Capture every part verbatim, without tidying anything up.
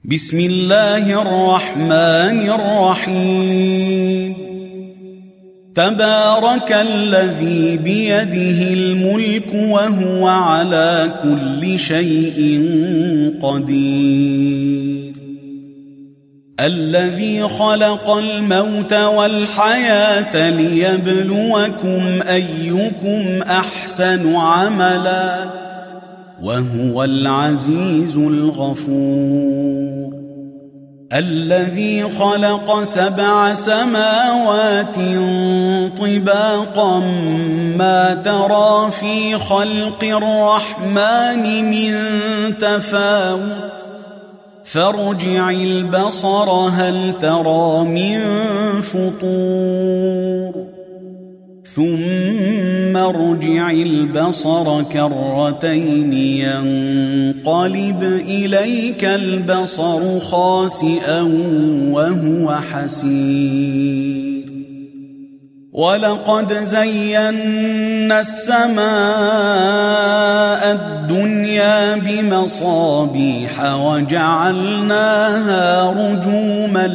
بسم الله الرحمن الرحيم تبارك الذي بيده الملك وهو على كل شيء قدير الذي خلق الموت والحياة ليبلوكم أيكم أحسن عملا وهو العزيز الغفور الذي خلق سبع سماوات طباقا ما ترى في خلق الرحمن من تفاوت فارجع البصر هل ترى من فطور ثم ارجع البصر كرتين ينقلب إليك البصر خاسئا وهو حسير ولقد زينا السماء الدنيا بمصابيح وجعلناها رجوما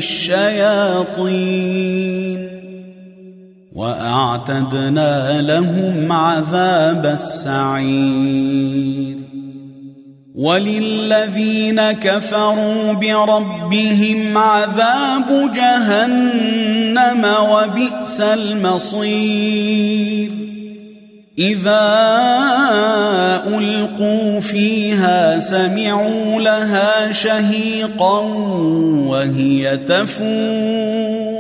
للشياطين وأعتدنا لهم عذاب السعير وللذين كفروا بربهم عذاب جهنم وبئس المصير إذا ألقوا فيها سمعوا لها شهيقا وهي تفور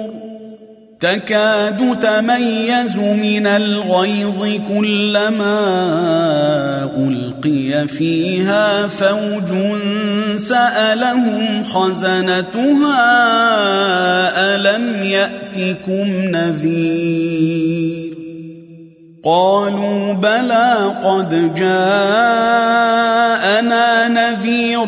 تكاد تميز من الغيظ كلما ألقي فيها فوج سألهم خزنتها ألم يأتكم نذير قالوا بلى قد جاءنا نذير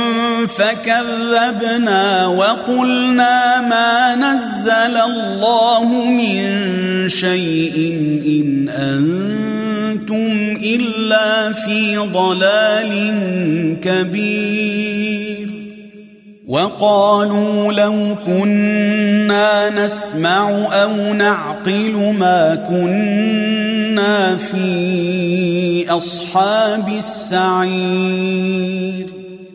فكذبنا وقلنا ما نزل الله من شيء إن أنتم إلا في ضلال كبير وقالوا لو كنا نسمع أو نعقل ما كنا في أصحاب السعير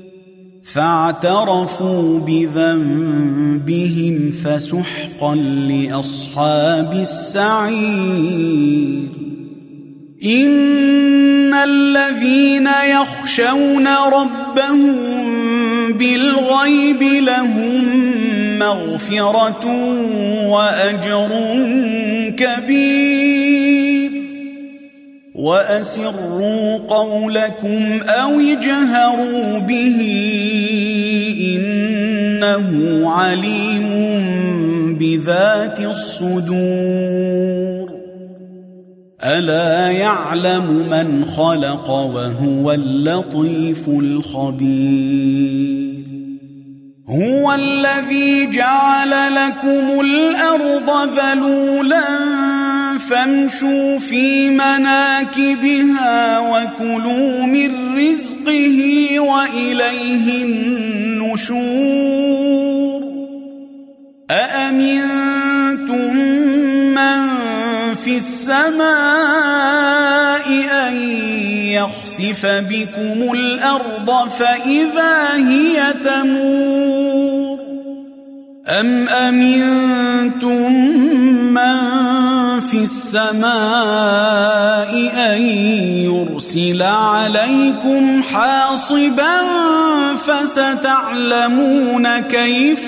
فاعترفوا بذنبهم فسحقا لأصحاب السعير إن الذين يخشون ربهم بالغيب لهم مغفرة وأجر كبير وأسروا قولكم أو اجهروا به إنه عليم بذات الصدور ألا يعلم من خلق وهو اللطيف الخبير هو الذي جعل لكم الأرض ذلولا فامشوا في مناكبها وكلوا من رزقه وإليه النشور أأمنتم من في السماء أن يخسف بكم الأرض فإذا هي تمور أم أمنتم من في السماء أن يرسل عليكم حاصبا فستعلمون كيف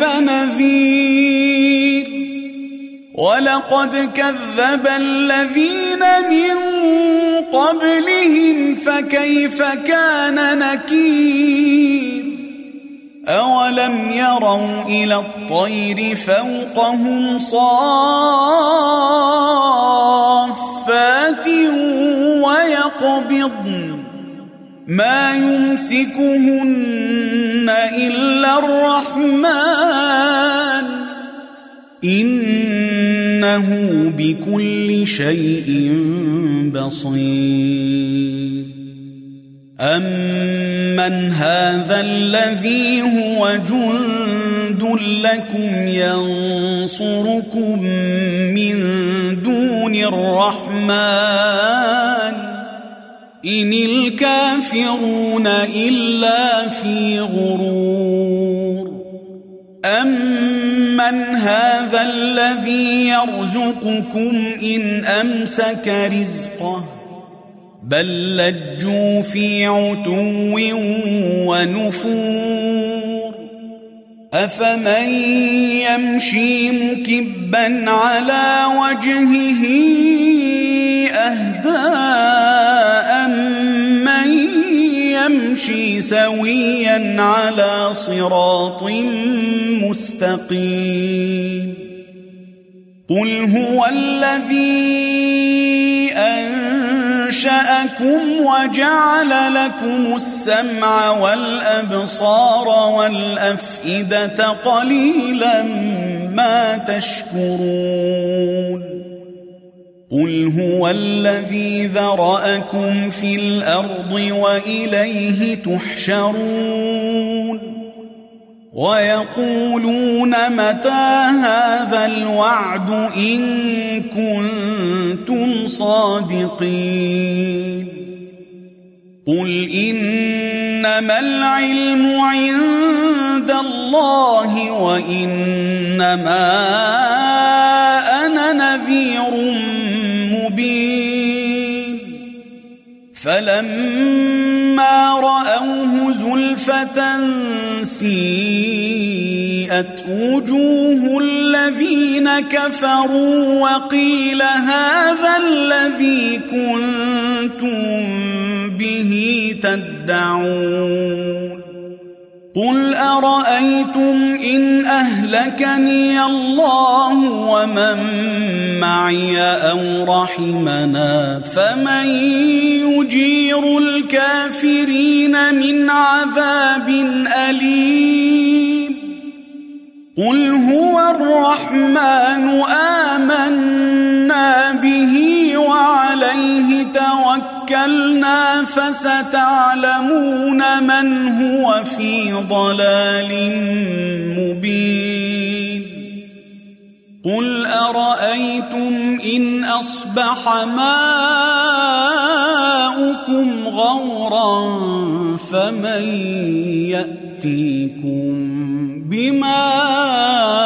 نذير ولقد كذب الذين من قبلهم فكيف كان نكير أولم يروا إلى الطير فوقهم صافات ويقبضن ما يمسكهن إلا الرحمن إنه بكل شيء بصير أَمَّنْ هَذَا الَّذِي هُوَ جُندٌ لَكُمْ يَنصُرُكُم مِّن دُونِ الرَّحْمَنِ إِنِ الْكَافِرُونَ إِلَّا فِي غُرُورٍ أَمَّنْ هَذَا الَّذِي يَرْزُقُكُمْ إِنْ أَمْسَكَ رِزْقَهُ بل لجوا في عتو ونفور أفمن يمشي مكبا على وجهه أهدى أمن يمشي سويا على صراط مستقيم قل هو الذي أنشأكم وجعل لكم السمع والأبصار والأفئدة قليلا ما تشكرون قل هو الذي ذرأكم في الأرض وإليه تحشرون ويقولون متى هذا الوعد إن كنتم صادقين قل إنما العلم عند الله وإنما أنا نذير مبين فلما رأوه زلفة سيئت وجوه الذين كفروا وقيل هذا الذي كنتم به تدعون قل أرأيتم إن أهلكني الله ومن معي أو رحمنا فمن يجير الكافرين من عذاب أليم قل هو الرحمن آمنا به وعليه توكلنا فستعلمون من هو في ضلال مبين قل أرأيتم إن أصبح ماؤكم غورا فمن يأتيكم بماء